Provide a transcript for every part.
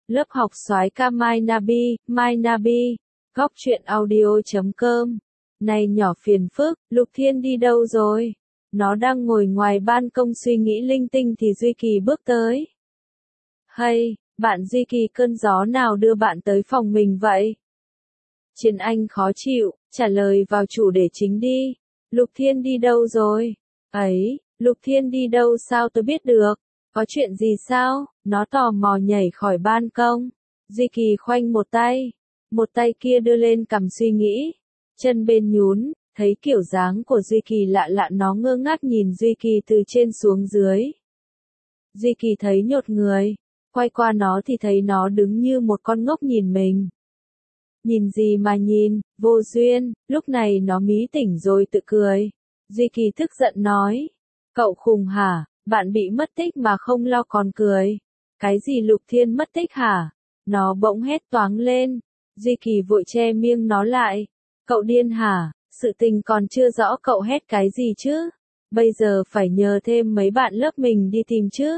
Lớp học soái ca Mai Nabi, góc truyện audio.com. Này nhỏ phiền phức, Lục Thiên đi đâu rồi? Nó đang ngồi ngoài ban công suy nghĩ linh tinh thì Duy Kỳ bước tới. Hay, bạn Duy Kỳ, cơn gió nào đưa bạn tới phòng mình vậy? Chiến Anh khó chịu, trả lời vào chủ đề chính đi. Lục Thiên đi đâu rồi? Ấy, Lục Thiên đi đâu sao tôi biết được? Có chuyện gì sao? Nó tò mò nhảy khỏi ban công. Duy Kỳ khoanh một tay kia đưa lên cằm suy nghĩ. Chân bên nhún, thấy kiểu dáng của Duy Kỳ lạ lạ, nó ngơ ngác nhìn Duy Kỳ từ trên xuống dưới. Duy Kỳ thấy nhột người, quay qua nó thì thấy nó đứng như một con ngốc nhìn mình. Nhìn gì mà nhìn, vô duyên. Lúc này nó mí tỉnh rồi tự cười. Duy Kỳ tức giận nói. Cậu khùng hả, bạn bị mất tích mà không lo còn cười. Cái gì Lục Thiên mất tích hả? Nó bỗng hét toáng lên. Duy Kỳ vội che miệng nó lại. Cậu điên hả, sự tình còn chưa rõ cậu hét cái gì chứ? Bây giờ phải nhờ thêm mấy bạn lớp mình đi tìm chứ?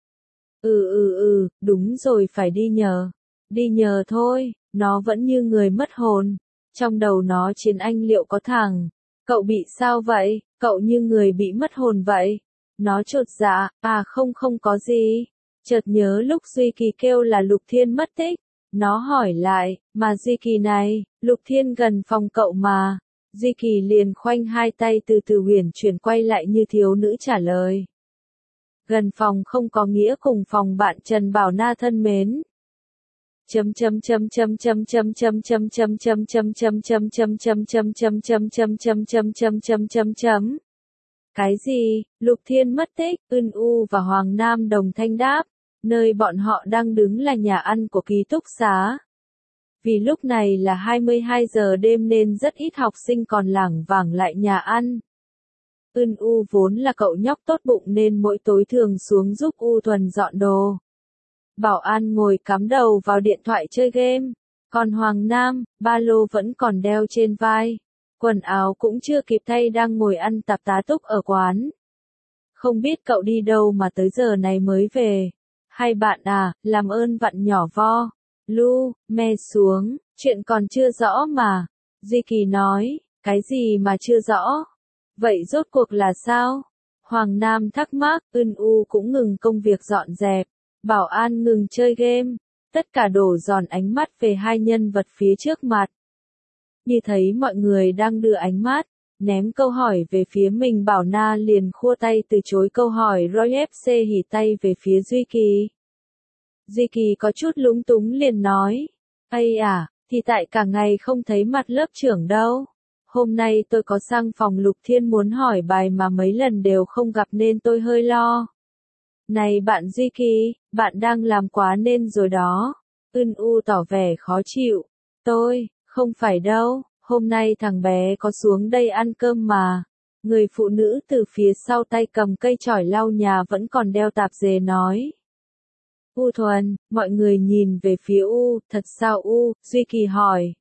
Đúng rồi, phải đi nhờ. Đi nhờ thôi. Nó vẫn như người mất hồn. Trong đầu nó Chiến Anh liệu có thằng. Cậu bị sao vậy? Cậu như người bị mất hồn vậy. Nó chột dạ, không có gì. Chợt nhớ lúc Duy Kỳ kêu là Lục Thiên mất tích. Nó hỏi lại, mà Duy Kỳ này, Lục Thiên gần phòng cậu mà. Duy Kỳ liền khoanh hai tay từ từ huyền chuyển quay lại như thiếu nữ trả lời. Gần phòng không có nghĩa cùng phòng bạn Trần Bảo Na thân mến. Cái gì? Lục Thiên mất tích? U và Hoàng Nam đồng thanh đáp. Nơi bọn họ đang đứng là nhà ăn của ký túc xá. Vì lúc này là 22 giờ đêm nên rất ít học sinh còn lảng vảng lại nhà ăn. U vốn là cậu nhóc tốt bụng nên mỗi tối thường xuống giúp U Thuần dọn đồ. Bảo An ngồi cắm đầu vào điện thoại chơi game. Còn Hoàng Nam, ba lô vẫn còn đeo trên vai. Quần áo cũng chưa kịp thay đang ngồi ăn tạp tá túc ở quán. Không biết cậu đi đâu mà tới giờ này mới về. Hai bạn à, làm ơn vặn nhỏ vo. Me xuống, chuyện còn chưa rõ mà. Duy Kỳ nói, cái gì mà chưa rõ? Vậy rốt cuộc là sao? Hoàng Nam thắc mắc, U cũng ngừng công việc dọn dẹp. Bảo An ngừng chơi game. Tất cả đổ dồn ánh mắt về hai nhân vật phía trước mặt. Như thấy mọi người đang đưa ánh mắt, ném câu hỏi về phía mình, Bảo Na liền khua tay từ chối câu hỏi rồi FC hỉ tay về phía Duy Kỳ. Duy Kỳ có chút lúng túng liền nói. Thì tại cả ngày không thấy mặt lớp trưởng đâu. Hôm nay tôi có sang phòng Lục Thiên muốn hỏi bài mà mấy lần đều không gặp nên tôi hơi lo. Này bạn Duy Kỳ, bạn đang làm quá nên rồi đó. U tỏ vẻ khó chịu. Tôi, không phải đâu, hôm nay thằng bé có xuống đây ăn cơm mà. Người phụ nữ từ phía sau tay cầm cây chổi lau nhà vẫn còn đeo tạp dề nói. U Thuần, mọi người nhìn về phía thật sao Duy Kỳ hỏi.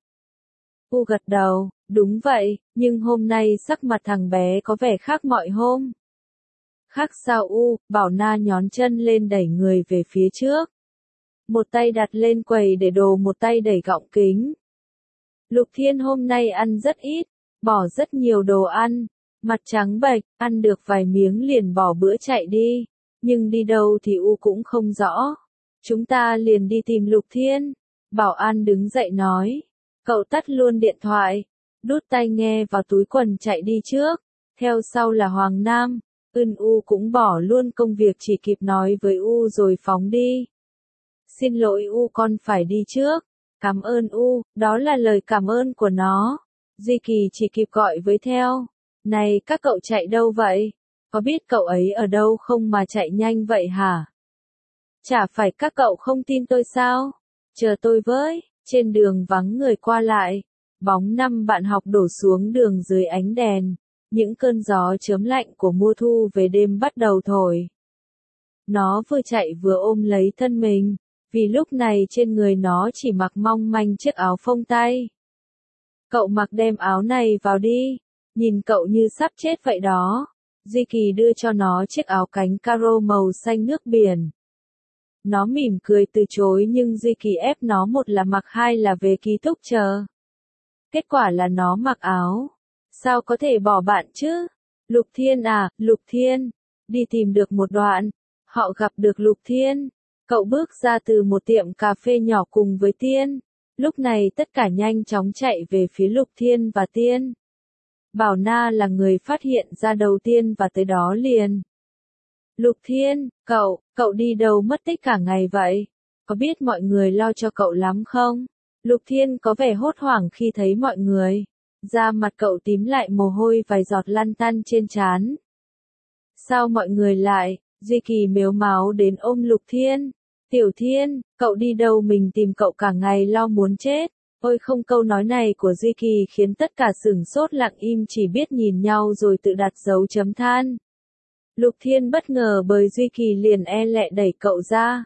Gật đầu, đúng vậy, nhưng hôm nay sắc mặt thằng bé có vẻ khác mọi hôm. Khác sao Bảo Na nhón chân lên đẩy người về phía trước. Một tay đặt lên quầy để đồ, một tay đẩy gọng kính. Lục Thiên hôm nay ăn rất ít, bỏ rất nhiều đồ ăn, mặt trắng bệch, ăn được vài miếng liền bỏ bữa chạy đi, nhưng đi đâu thì cũng không rõ. Chúng ta liền đi tìm Lục Thiên. Bảo An đứng dậy nói. Cậu tắt luôn điện thoại, đút tai nghe vào túi quần chạy đi trước, theo sau là Hoàng Nam. U cũng bỏ luôn công việc, chỉ kịp nói với rồi phóng đi. Xin lỗi con phải đi trước. Cảm ơn đó là lời cảm ơn của nó. Duy Kỳ chỉ kịp gọi với theo. Này các cậu chạy đâu vậy? Có biết cậu ấy ở đâu không mà chạy nhanh vậy hả? Chả phải các cậu không tin tôi sao? Chờ tôi với. Trên đường vắng người qua lại. Bóng 5 bạn học đổ xuống đường dưới ánh đèn. Những cơn gió chớm lạnh của mùa thu về đêm bắt đầu thổi. Nó vừa chạy vừa ôm lấy thân mình, vì lúc này trên người nó chỉ mặc mong manh chiếc áo phông tay. Cậu mặc đem áo này vào đi, nhìn cậu như sắp chết vậy đó. Duy Kỳ đưa cho nó chiếc áo cánh caro màu xanh nước biển. Nó mỉm cười từ chối nhưng Duy Kỳ ép nó, một là mặc, hai là về ký túc chờ. Kết quả là nó mặc áo. Sao có thể bỏ bạn chứ? Lục Thiên à, Lục Thiên. Đi tìm được một đoạn, họ gặp được Lục Thiên. Cậu bước ra từ một tiệm cà phê nhỏ cùng với Tiên. Lúc này tất cả nhanh chóng chạy về phía Lục Thiên và Tiên. Bảo Na là người phát hiện ra đầu tiên và tới đó liền. Lục Thiên, cậu đi đâu mất tích cả ngày vậy? Có biết mọi người lo cho cậu lắm không? Lục Thiên có vẻ hốt hoảng khi thấy mọi người. Da mặt cậu tím lại, mồ hôi vài giọt lăn tăn trên trán. Sao mọi người lại? Duy Kỳ mếu máo đến ôm Lục Thiên. Tiểu Thiên, cậu đi đâu, mình tìm cậu cả ngày lo muốn chết. Ôi không, câu nói này của Duy Kỳ khiến tất cả sửng sốt lặng im, chỉ biết nhìn nhau rồi tự đặt dấu chấm than. Lục Thiên bất ngờ bởi Duy Kỳ liền e lệ đẩy cậu ra.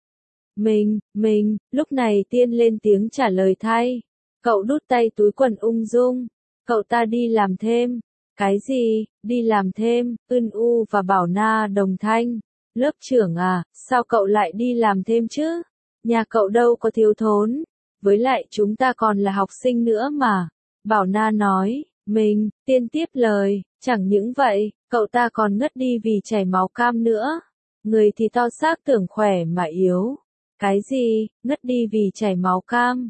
Mình, lúc này Tiên lên tiếng trả lời thay. Cậu đút tay túi quần ung dung. Cậu ta đi làm thêm. Cái gì, đi làm thêm? U và Bảo Na đồng thanh. Lớp trưởng à, sao cậu lại đi làm thêm chứ? Nhà cậu đâu có thiếu thốn. Với lại chúng ta còn là học sinh nữa mà. Bảo Na nói. Tiên tiếp lời. Chẳng những vậy, cậu ta còn ngất đi vì chảy máu cam nữa. Người thì to xác tưởng khỏe mà yếu. Cái gì, ngất đi vì chảy máu cam?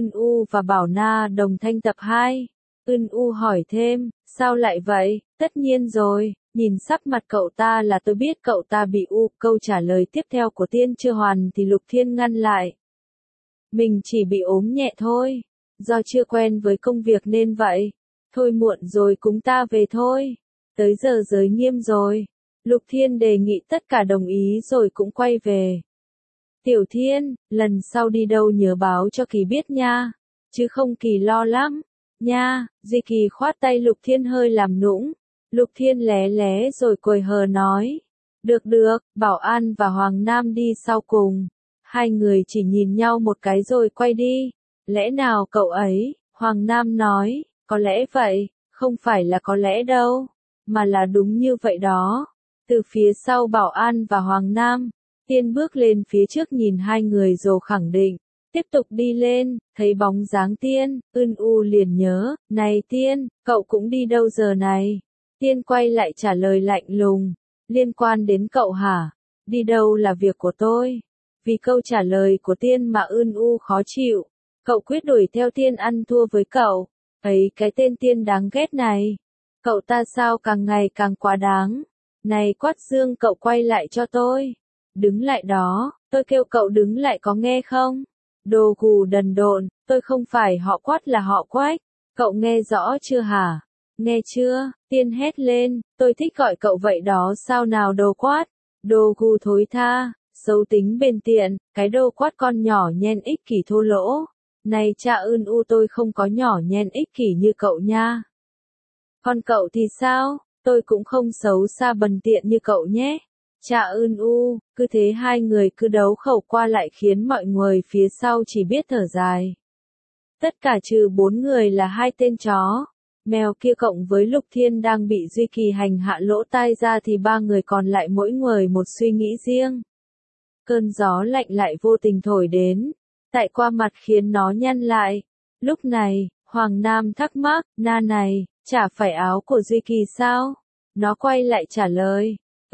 U và Bảo Na đồng thanh tập 2. U hỏi thêm, sao lại vậy? Tất nhiên rồi, nhìn sắc mặt cậu ta là tôi biết cậu ta bị u. Câu trả lời tiếp theo của Tiên chưa hoàn thì Lục Thiên ngăn lại. Mình chỉ bị ốm nhẹ thôi. Do chưa quen với công việc nên vậy. Thôi muộn rồi, chúng ta về thôi. Tới giờ giới nghiêm rồi. Lục Thiên đề nghị, tất cả đồng ý rồi cũng quay về. Tiểu Thiên, lần sau đi đâu nhớ báo cho Kỳ biết nha. Chứ không Kỳ lo lắm. Nha, Duy Kỳ khoát tay Lục Thiên hơi làm nũng. Lục Thiên lé lé rồi cười hờ nói. Được, Bảo An và Hoàng Nam đi sau cùng. Hai người chỉ nhìn nhau một cái rồi quay đi. Lẽ nào cậu ấy? Hoàng Nam nói, có lẽ vậy, không phải là có lẽ đâu, mà là đúng như vậy đó. Từ phía sau Bảo An và Hoàng Nam, Tiên bước lên phía trước nhìn hai người rồi khẳng định. Tiếp tục đi lên, thấy bóng dáng Tiên, U liền nhớ, này Tiên, cậu cũng đi đâu giờ này? Tiên quay lại trả lời lạnh lùng, liên quan đến cậu hả? Đi đâu là việc của tôi. Vì câu trả lời của Tiên mà U khó chịu, cậu quyết đuổi theo Tiên ăn thua với cậu. Ấy cái tên Tiên đáng ghét này. Cậu ta sao càng ngày càng quá đáng. Này Quát Dương, cậu quay lại cho tôi. Đứng lại đó, tôi kêu cậu đứng lại có nghe không? Đồ gù đần độn, tôi không phải họ Quát là họ Quách. Cậu nghe rõ chưa hả? Nghe chưa? Tiên hét lên, tôi thích gọi cậu vậy đó sao nào đồ Quát. Đồ gù thối tha, xấu tính bền tiện, cái đồ Quát con nhỏ nhen ích kỷ thô lỗ. Này cha U, tôi không có nhỏ nhen ích kỷ như cậu nha. Còn cậu thì sao? Tôi cũng không xấu xa bần tiện như cậu nhé. Cha U, cứ thế hai người cứ đấu khẩu qua lại khiến mọi người phía sau chỉ biết thở dài. Tất cả trừ 4 người là hai tên chó. Mèo kia cộng với Lục Thiên đang bị Duy Kỳ hành hạ lỗ tai ra thì ba người còn lại mỗi người một suy nghĩ riêng. Cơn gió lạnh lại vô tình thổi đến, tại qua mặt khiến nó nhăn lại. Lúc này, Hoàng Nam thắc mắc, Na này, chả phải áo của Duy Kỳ sao? Nó quay lại trả lời,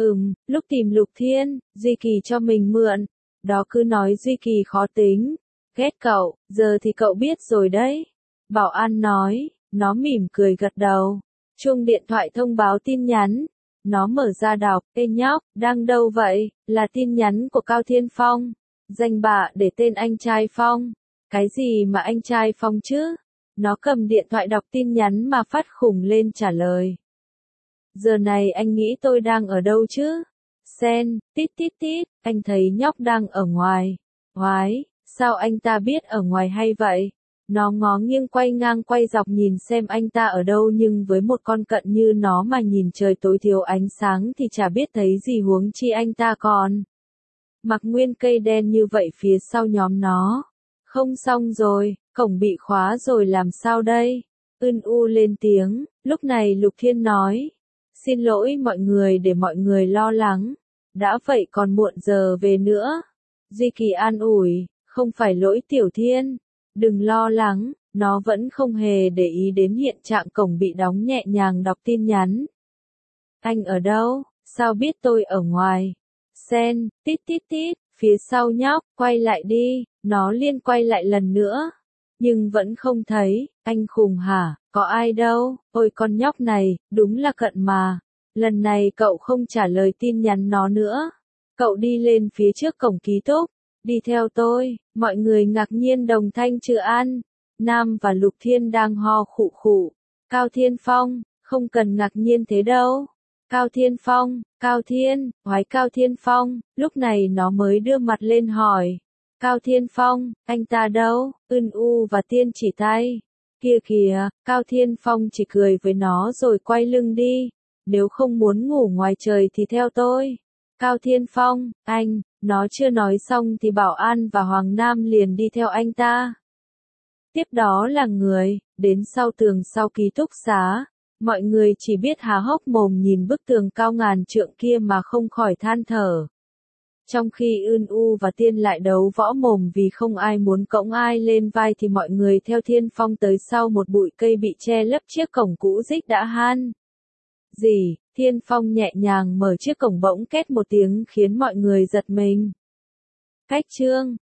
lúc tìm Lục Thiên, Duy Kỳ cho mình mượn. Đó cứ nói Duy Kỳ khó tính, ghét cậu, giờ thì cậu biết rồi đấy. Bảo An nói, nó mỉm cười gật đầu. Chuông điện thoại thông báo tin nhắn. Nó mở ra đọc, ê nhóc, đang đâu vậy? Là tin nhắn của Cao Thiên Phong. Danh bạ để tên anh trai Phong. Cái gì mà anh trai Phong chứ? Nó cầm điện thoại đọc tin nhắn mà phát khủng lên trả lời. Giờ này anh nghĩ tôi đang ở đâu chứ? Sen, tít, anh thấy nhóc đang ở ngoài. Oái, sao anh ta biết ở ngoài hay vậy? Nó ngó nghiêng quay ngang quay dọc nhìn xem anh ta ở đâu, nhưng với một con cận như nó mà nhìn trời tối thiếu ánh sáng thì chả biết thấy gì, huống chi anh ta còn mặc nguyên cây đen như vậy phía sau nhóm nó. Không xong rồi, cổng bị khóa rồi làm sao đây? U lên tiếng, lúc này Lục Thiên nói. Xin lỗi mọi người để mọi người lo lắng. Đã vậy còn muộn giờ về nữa. Duy Kỳ an ủi, không phải lỗi Tiểu Thiên. Đừng lo lắng, nó vẫn không hề để ý đến hiện trạng cổng bị đóng, nhẹ nhàng đọc tin nhắn. Anh ở đâu? Sao biết tôi ở ngoài? Sen, tít tít tít, phía sau nhóc, quay lại đi, nó liên quay lại lần nữa. Nhưng vẫn không thấy, anh khùng hả, có ai đâu, ôi con nhóc này, đúng là cận mà. Lần này cậu không trả lời tin nhắn nó nữa. Cậu đi lên phía trước cổng ký túc, đi theo tôi, mọi người ngạc nhiên đồng thanh trừ an. Nam và Lục Thiên đang ho khụ khụ. Cao Thiên Phong, không cần ngạc nhiên thế đâu. Cao Thiên Phong, Cao Thiên, hoái Cao Thiên Phong, lúc này nó mới đưa mặt lên hỏi. Cao Thiên Phong, anh ta đâu? Ưn U và Tiên chỉ tay. Kia kìa, Cao Thiên Phong chỉ cười với nó rồi quay lưng đi. Nếu không muốn ngủ ngoài trời thì theo tôi. Cao Thiên Phong, anh, nó chưa nói xong thì Bảo An và Hoàng Nam liền đi theo anh ta. Tiếp đó là người, đến sau tường sau ký túc xá. Mọi người chỉ biết há hốc mồm nhìn bức tường cao ngàn trượng kia mà không khỏi than thở. Trong khi Ưn U và Tiên lại đấu võ mồm vì không ai muốn cõng ai lên vai thì mọi người theo Thiên Phong tới sau một bụi cây bị che lấp chiếc cổng cũ rích đã han. Gì, Thiên Phong nhẹ nhàng mở chiếc cổng bỗng két một tiếng khiến mọi người giật mình. Cách chương